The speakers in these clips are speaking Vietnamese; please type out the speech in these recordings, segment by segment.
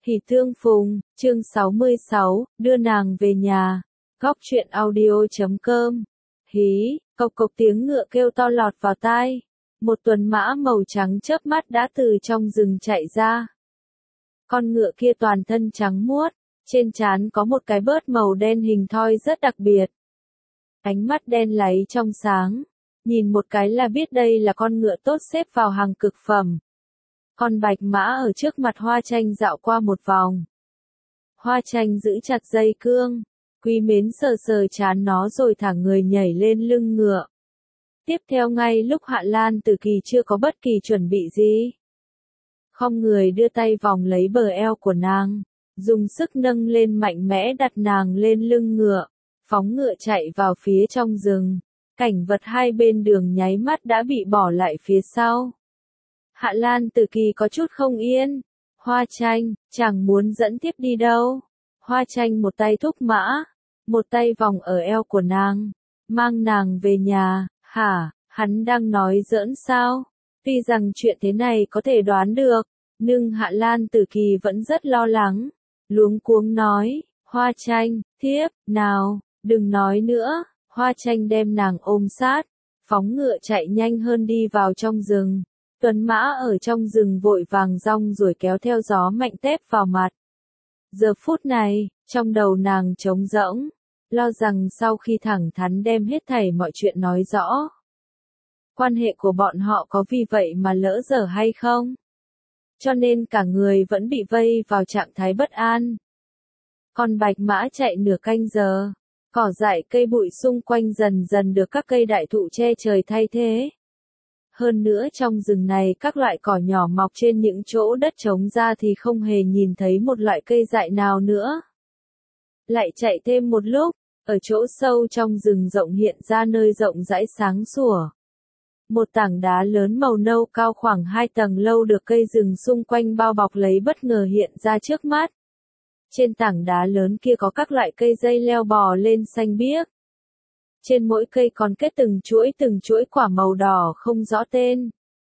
Hỉ Tương Phùng, chương 66, đưa nàng về nhà. Góc truyện audio.com. Hí, cộc cộc tiếng ngựa kêu to lọt vào tai. Một tuần mã màu trắng chớp mắt đã từ trong rừng chạy ra. Con ngựa kia toàn thân trắng muốt, trên trán có một cái bớt màu đen hình thoi rất đặc biệt. Ánh mắt đen láy trong sáng, nhìn một cái là biết đây là con ngựa tốt xếp vào hàng cực phẩm. Con bạch mã ở trước mặt Hoa Tranh dạo qua một vòng. Hoa Tranh giữ chặt dây cương, quý mến sờ sờ trán nó rồi thả người nhảy lên lưng ngựa. Tiếp theo ngay lúc Hạ Lan Tử Kỳ chưa có bất kỳ chuẩn bị gì, không người đưa tay vòng lấy bờ eo của nàng, dùng sức nâng lên mạnh mẽ đặt nàng lên lưng ngựa, phóng ngựa chạy vào phía trong rừng. Cảnh vật hai bên đường nháy mắt đã bị bỏ lại phía sau. Hạ Lan Tử Kỳ có chút không yên. Hoa Tranh, chàng muốn dẫn tiếp đi đâu? Hoa Tranh một tay thúc mã, một tay vòng ở eo của nàng, mang nàng về nhà. Hả, hắn đang nói giỡn sao? Tuy rằng chuyện thế này có thể đoán được, nhưng Hạ Lan Tử Kỳ vẫn rất lo lắng, luống cuống nói, Hoa Tranh, thiếp, nào, đừng nói nữa. Hoa Tranh đem nàng ôm sát, phóng ngựa chạy nhanh hơn đi vào trong rừng. Tuấn mã ở trong rừng vội vàng rong rồi kéo theo gió mạnh tép vào mặt. Giờ phút này, trong đầu nàng trống rỗng, lo rằng sau khi thẳng thắn đem hết thảy mọi chuyện nói rõ, quan hệ của bọn họ có vì vậy mà lỡ dở hay không? Cho nên cả người vẫn bị vây vào trạng thái bất an. Con bạch mã chạy nửa canh giờ, cỏ dại cây bụi xung quanh dần dần được các cây đại thụ che trời thay thế. Hơn nữa trong rừng này các loại cỏ nhỏ mọc trên những chỗ đất trống ra thì không hề nhìn thấy một loại cây dại nào nữa. Lại chạy thêm một lúc, ở chỗ sâu trong rừng rộng hiện ra nơi rộng rãi sáng sủa. Một tảng đá lớn màu nâu cao khoảng 2 tầng lâu được cây rừng xung quanh bao bọc lấy bất ngờ hiện ra trước mắt. Trên tảng đá lớn kia có các loại cây dây leo bò lên xanh biếc. Trên mỗi cây còn kết từng chuỗi quả màu đỏ không rõ tên.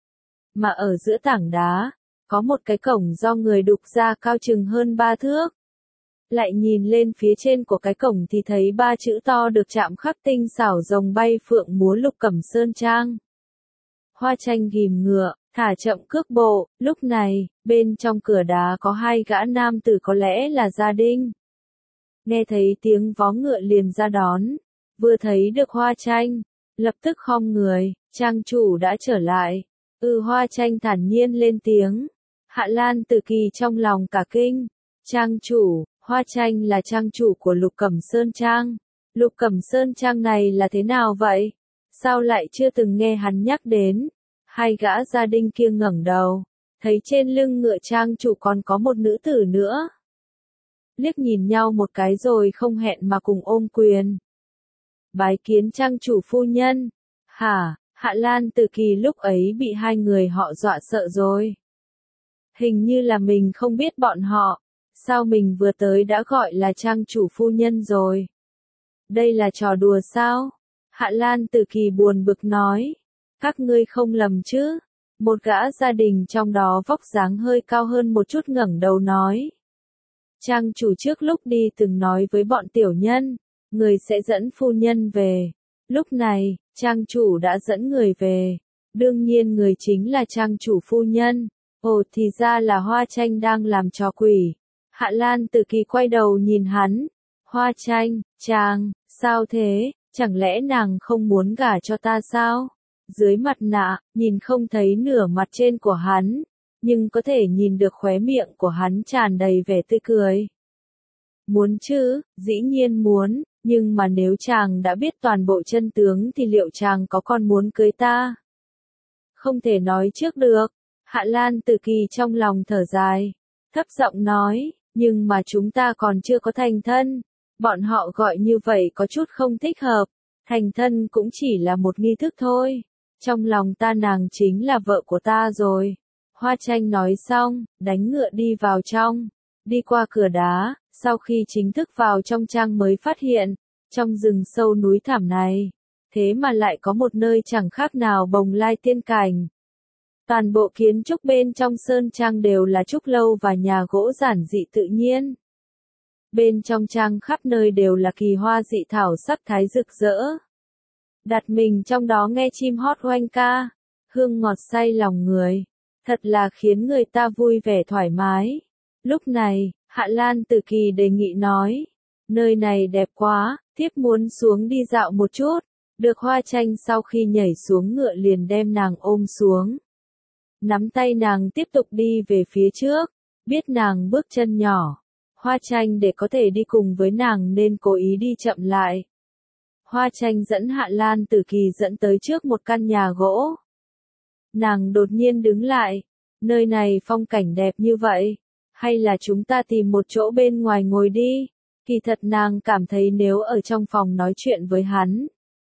Mà ở giữa tảng đá, có một cái cổng do người đục ra cao chừng hơn 3 thước. Lại nhìn lên phía trên của cái cổng thì thấy 3 chữ to được chạm khắc tinh xảo rồng bay phượng múa Lục Cẩm Sơn Trang. Hoa Tranh ghìm ngựa, thả chậm cước bộ, lúc này, bên trong cửa đá có 2 gã nam tử có lẽ là gia đình. Nghe thấy tiếng vó ngựa liền ra đón. Vừa thấy được Hoa Tranh, lập tức khom người, trang chủ đã trở lại. Hoa Tranh thản nhiên lên tiếng. Hạ Lan Tử Kỳ trong lòng cả kinh. Trang chủ, Hoa Tranh là trang chủ của Lục Cẩm Sơn Trang. Lục Cẩm Sơn Trang này là thế nào vậy? Sao lại chưa từng nghe hắn nhắc đến? Hai gã gia đình kia ngẩng đầu, thấy trên lưng ngựa trang chủ còn có một nữ tử nữa. Liếc nhìn nhau một cái rồi không hẹn mà cùng ôm quyền. Bái kiến trang chủ phu nhân. Hả, Hạ Lan Tử Kỳ lúc ấy bị hai người họ dọa sợ rồi. Hình như là mình không biết bọn họ, sao mình vừa tới đã gọi là trang chủ phu nhân rồi. Đây là trò đùa sao? Hạ Lan Tử Kỳ buồn bực nói. Các ngươi không lầm chứ? Một gã gia đình trong đó vóc dáng hơi cao hơn một chút ngẩng đầu nói. Trang chủ trước lúc đi từng nói với bọn tiểu nhân, người sẽ dẫn phu nhân về. Lúc này, trang chủ đã dẫn người về. Đương nhiên người chính là trang chủ phu nhân. Ồ thì ra là Hoa Tranh đang làm trò quỷ. Hạ Lan Tử Kỳ quay đầu nhìn hắn. Hoa Tranh, chàng, sao thế? Chẳng lẽ nàng không muốn gả cho ta sao? Dưới mặt nạ, nhìn không thấy nửa mặt trên của hắn, nhưng có thể nhìn được khóe miệng của hắn tràn đầy vẻ tươi cười. Muốn chứ, dĩ nhiên muốn, nhưng mà nếu chàng đã biết toàn bộ chân tướng thì liệu chàng có còn muốn cưới ta? Không thể nói trước được. Hạ Lan Tử Kỳ trong lòng thở dài, thấp giọng nói, nhưng mà chúng ta còn chưa có thành thân. Bọn họ gọi như vậy có chút không thích hợp. Thành thân cũng chỉ là một nghi thức thôi. Trong lòng ta nàng chính là vợ của ta rồi. Hoa Tranh nói xong, đánh ngựa đi vào trong. Đi qua cửa đá, sau khi chính thức vào trong trang mới phát hiện, trong rừng sâu núi thẳm này, thế mà lại có một nơi chẳng khác nào Bồng Lai tiên cảnh. Toàn bộ kiến trúc bên trong sơn trang đều là trúc lâu và nhà gỗ giản dị tự nhiên. Bên trong trang khắp nơi đều là kỳ hoa dị thảo sắc thái rực rỡ. Đặt mình trong đó nghe chim hót oanh ca, hương ngọt say lòng người, thật là khiến người ta vui vẻ thoải mái. Lúc này, Hạ Lan Tử Kỳ đề nghị nói, nơi này đẹp quá, thiếp muốn xuống đi dạo một chút. Được Hoa Tranh sau khi nhảy xuống ngựa liền đem nàng ôm xuống. Nắm tay nàng tiếp tục đi về phía trước, biết nàng bước chân nhỏ. Hoa Tranh để có thể đi cùng với nàng nên cố ý đi chậm lại. Hoa Tranh dẫn Hạ Lan Tử Kỳ dẫn tới trước một căn nhà gỗ. Nàng đột nhiên đứng lại, nơi này phong cảnh đẹp như vậy, hay là chúng ta tìm một chỗ bên ngoài ngồi đi? Kỳ thật nàng cảm thấy nếu ở trong phòng nói chuyện với hắn,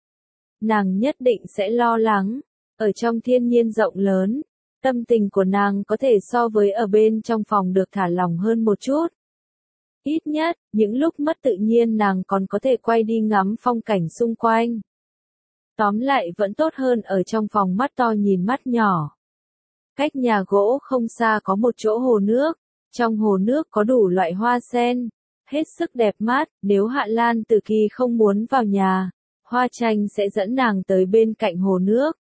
nàng nhất định sẽ lo lắng. Ở trong thiên nhiên rộng lớn, tâm tình của nàng có thể so với ở bên trong phòng được thả lỏng hơn một chút. Ít nhất, những lúc mất tự nhiên nàng còn có thể quay đi ngắm phong cảnh xung quanh. Tóm lại vẫn tốt hơn ở trong phòng mắt to nhìn mắt nhỏ. Cách nhà gỗ không xa có một chỗ hồ nước, trong hồ nước có đủ loại hoa sen, hết sức đẹp mát. Nếu Hạ Lan Tử Kỳ không muốn vào nhà, Hoa Tranh sẽ dẫn nàng tới bên cạnh hồ nước.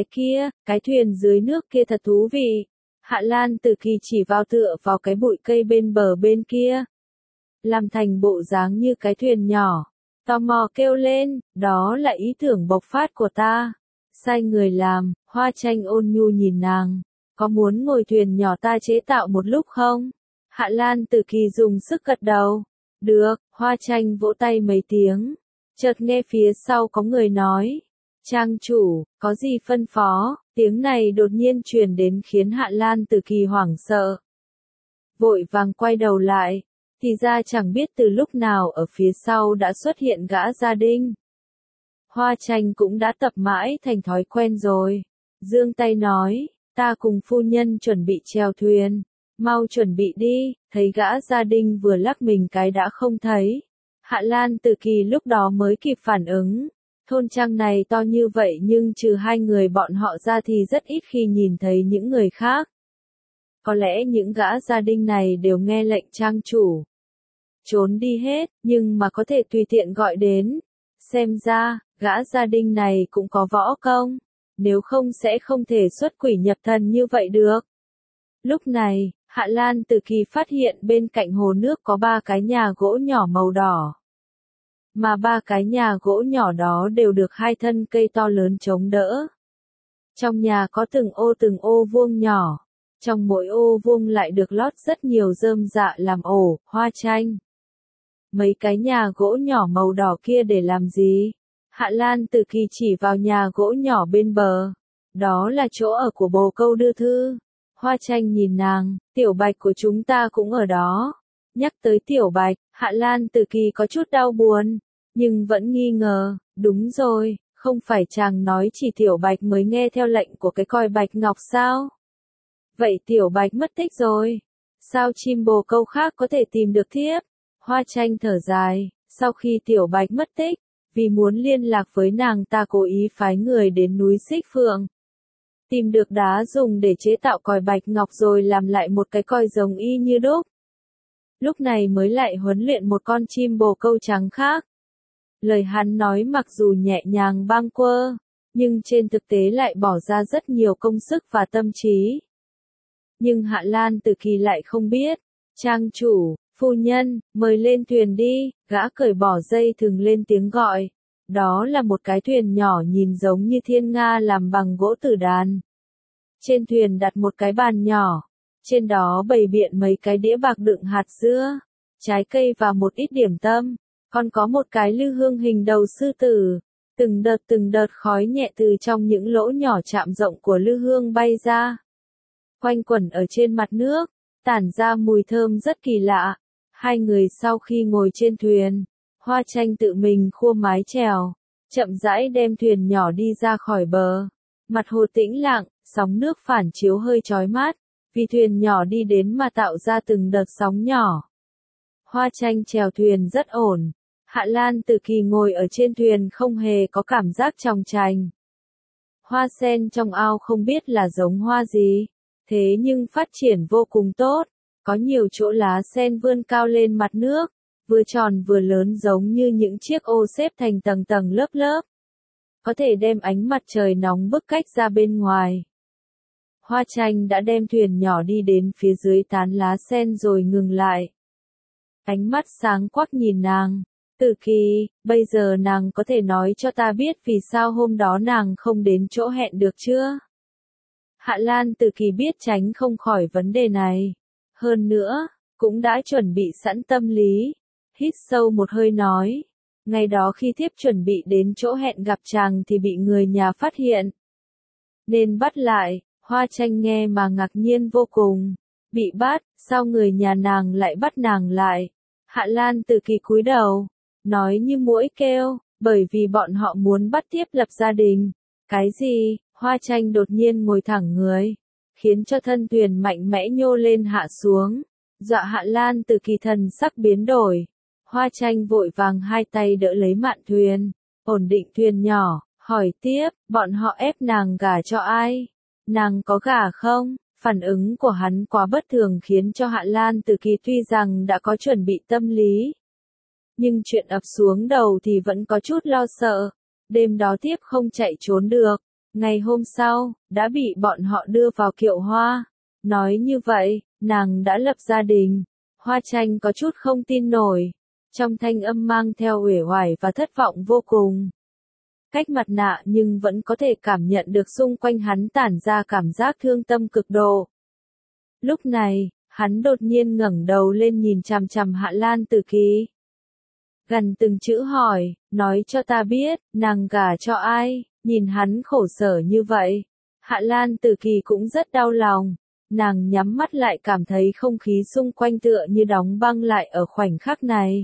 Cái thuyền dưới nước kia thật thú vị. Hạ Lan Tử Kỳ chỉ vào tựa vào cái bụi cây bên bờ bên kia, làm thành bộ dáng như cái thuyền nhỏ. Tò mò kêu lên, đó là ý tưởng bộc phát của ta. Sai người làm. Hoa Tranh ôn nhu nhìn nàng, có muốn ngồi thuyền nhỏ ta chế tạo một lúc không? Hạ Lan Tử Kỳ dùng sức gật đầu. Được. Hoa Tranh vỗ tay mấy tiếng. Chợt nghe phía sau có người nói, trang chủ, có gì phân phó? Tiếng này đột nhiên truyền đến khiến Hạ Lan Tử Kỳ hoảng sợ. Vội vàng quay đầu lại, thì ra chẳng biết từ lúc nào ở phía sau đã xuất hiện gã gia đình. Hoa Tranh cũng đã tập mãi thành thói quen rồi. Giương tay nói, ta cùng phu nhân chuẩn bị chèo thuyền, mau chuẩn bị đi. Thấy gã gia đình vừa lắc mình cái đã không thấy. Hạ Lan Tử Kỳ lúc đó mới kịp phản ứng. Thôn trang này to như vậy nhưng trừ hai người bọn họ ra thì rất ít khi nhìn thấy những người khác. Có lẽ những gã gia đình này đều nghe lệnh trang chủ trốn đi hết, nhưng mà có thể tùy tiện gọi đến. Xem ra, gã gia đình này cũng có võ công, nếu không sẽ không thể xuất quỷ nhập thần như vậy được. Lúc này, Hạ Lan Tử Kỳ phát hiện bên cạnh hồ nước có 3 cái nhà gỗ nhỏ màu đỏ. Mà 3 cái nhà gỗ nhỏ đó đều được 2 thân cây to lớn chống đỡ. Trong nhà có từng ô vuông nhỏ. Trong mỗi ô vuông lại được lót rất nhiều rơm rạ làm ổ, Hoa Tranh. Mấy cái nhà gỗ nhỏ màu đỏ kia để làm gì? Hạ Lan Tử Kỳ chỉ vào nhà gỗ nhỏ bên bờ. Đó là chỗ ở của bồ câu đưa thư. Hoa Tranh nhìn nàng, Tiểu Bạch của chúng ta cũng ở đó. Nhắc tới Tiểu Bạch, Hạ Lan Tử Kỳ có chút đau buồn, nhưng vẫn nghi ngờ. Đúng rồi, không phải chàng nói chỉ Tiểu Bạch mới nghe theo lệnh của cái coi Bạch Ngọc sao? Vậy Tiểu Bạch mất tích rồi. Sao chim bồ câu khác có thể tìm được thiếp? Hoa Tranh thở dài, sau khi Tiểu Bạch mất tích, vì muốn liên lạc với nàng ta cố ý phái người đến núi Xích Phượng. Tìm được đá dùng để chế tạo còi Bạch Ngọc rồi làm lại một cái còi giống y như đúc. Lúc này mới lại huấn luyện một con chim bồ câu trắng khác. Lời hắn nói mặc dù nhẹ nhàng bâng quơ, nhưng trên thực tế lại bỏ ra rất nhiều công sức và tâm trí. Nhưng Hạ Lan Tử Kỳ lại không biết. Trang chủ, phu nhân, mời lên thuyền đi. Gã cởi bỏ dây thừng lên tiếng gọi. Đó là một cái thuyền nhỏ nhìn giống như thiên nga làm bằng gỗ tử đàn. Trên thuyền đặt một cái bàn nhỏ. Trên đó bày biện mấy cái đĩa bạc đựng hạt dưa, trái cây và một ít điểm tâm. Còn có một cái lư hương hình đầu sư tử. Từng đợt khói nhẹ từ trong những lỗ nhỏ chạm rộng của lư hương bay ra, quanh quẩn ở trên mặt nước, tản ra mùi thơm rất kỳ lạ. Hai người sau khi ngồi trên thuyền, Hoa Tranh tự mình khua mái chèo, chậm rãi đem thuyền nhỏ đi ra khỏi bờ. Mặt hồ tĩnh lặng, sóng nước phản chiếu hơi chói mắt, vì thuyền nhỏ đi đến mà tạo ra từng đợt sóng nhỏ. Hoa Tranh chèo thuyền rất ổn. Hạ Lan Tử Kỳ ngồi ở trên thuyền không hề có cảm giác chòng chành. Hoa sen trong ao không biết là giống hoa gì, thế nhưng phát triển vô cùng tốt, có nhiều chỗ lá sen vươn cao lên mặt nước, vừa tròn vừa lớn giống như những chiếc ô xếp thành tầng tầng lớp lớp, có thể đem ánh mặt trời nóng bức cách ra bên ngoài. Hoa Tranh đã đem thuyền nhỏ đi đến phía dưới tán lá sen rồi ngừng lại. Ánh mắt sáng quắc nhìn nàng. Tử Kỳ, bây giờ nàng có thể nói cho ta biết vì sao hôm đó nàng không đến chỗ hẹn được chưa? Hạ Lan Tử Kỳ biết tránh không khỏi vấn đề này. Hơn nữa, cũng đã chuẩn bị sẵn tâm lý. Hít sâu một hơi nói. Ngày đó khi thiếp chuẩn bị đến chỗ hẹn gặp chàng thì bị người nhà phát hiện. Nên bắt lại, Hoa Tranh nghe mà ngạc nhiên vô cùng. Bị bắt, sao người nhà nàng lại bắt nàng lại? Hạ Lan Tử Kỳ cúi đầu, nói như muỗi kêu, bởi vì bọn họ muốn bắt thiếp lập gia đình. Cái gì? Hoa Tranh đột nhiên ngồi thẳng người, khiến cho thân thuyền mạnh mẽ nhô lên hạ xuống, dọa Hạ Lan Tử Kỳ thần sắc biến đổi. Hoa Tranh vội vàng hai tay đỡ lấy mạn thuyền, ổn định thuyền nhỏ, hỏi tiếp, bọn họ ép nàng gả cho ai? Nàng có gả không? Phản ứng của hắn quá bất thường khiến cho Hạ Lan Tử Kỳ tuy rằng đã có chuẩn bị tâm lý, nhưng chuyện ập xuống đầu thì vẫn có chút lo sợ. Đêm đó tiếp không chạy trốn được. Ngày hôm sau, đã bị bọn họ đưa vào kiệu hoa. Nói như vậy, nàng đã lập gia đình. Hoa Tranh có chút không tin nổi. Trong thanh âm mang theo uể oải và thất vọng vô cùng. Cách mặt nạ nhưng vẫn có thể cảm nhận được xung quanh hắn tản ra cảm giác thương tâm cực độ. Lúc này, hắn đột nhiên ngẩng đầu lên nhìn chằm chằm Hạ Lan Tử Kỳ. Gần từng chữ hỏi, nói cho ta biết, nàng gả cho ai? Nhìn hắn khổ sở như vậy. Hạ Lan Tử Kỳ cũng rất đau lòng. Nàng nhắm mắt lại cảm thấy không khí xung quanh tựa như đóng băng lại ở khoảnh khắc này.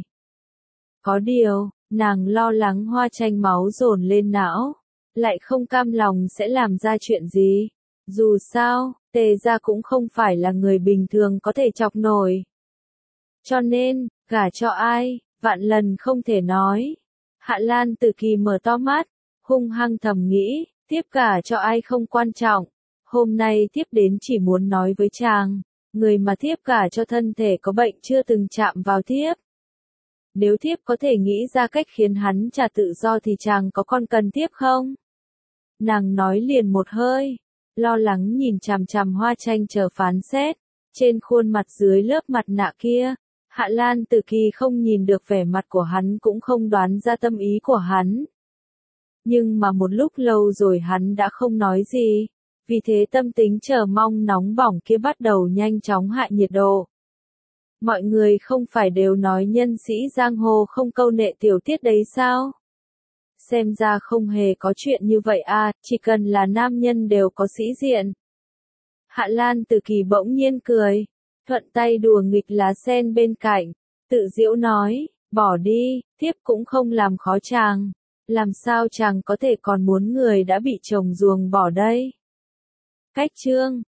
Có điều, nàng lo lắng Hoa Tranh máu dồn lên não, lại không cam lòng sẽ làm ra chuyện gì. Dù sao, Tề gia cũng không phải là người bình thường có thể chọc nổi. Cho nên, gả cho ai, vạn lần không thể nói. Hạ Lan Tử Kỳ mở to mắt, hung hăng thầm nghĩ, tiếp gả cho ai không quan trọng. Hôm nay tiếp đến chỉ muốn nói với chàng, người mà tiếp gả cho thân thể có bệnh chưa từng chạm vào tiếp. Nếu thiếp có thể nghĩ ra cách khiến hắn trả tự do thì chàng có còn cần tiếp không? Nàng nói liền một hơi, lo lắng nhìn chằm chằm Hoa Tranh chờ phán xét. Trên khuôn mặt dưới lớp mặt nạ kia, Hạ Lan Tử Kỳ không nhìn được vẻ mặt của hắn cũng không đoán ra tâm ý của hắn. Nhưng mà một lúc lâu rồi hắn đã không nói gì, vì thế tâm tính chờ mong nóng bỏng kia bắt đầu nhanh chóng hạ nhiệt độ. Mọi người không phải đều nói nhân sĩ giang hồ không câu nệ tiểu tiết đấy sao? Xem ra không hề có chuyện như vậy à, chỉ cần là nam nhân đều có sĩ diện. Hạ Lan Tử Kỳ bỗng nhiên cười, thuận tay đùa nghịch lá sen bên cạnh, tự giễu nói, bỏ đi, tiếp cũng không làm khó chàng. Làm sao chàng có thể còn muốn người đã bị chồng ruồng bỏ đây? Cách chương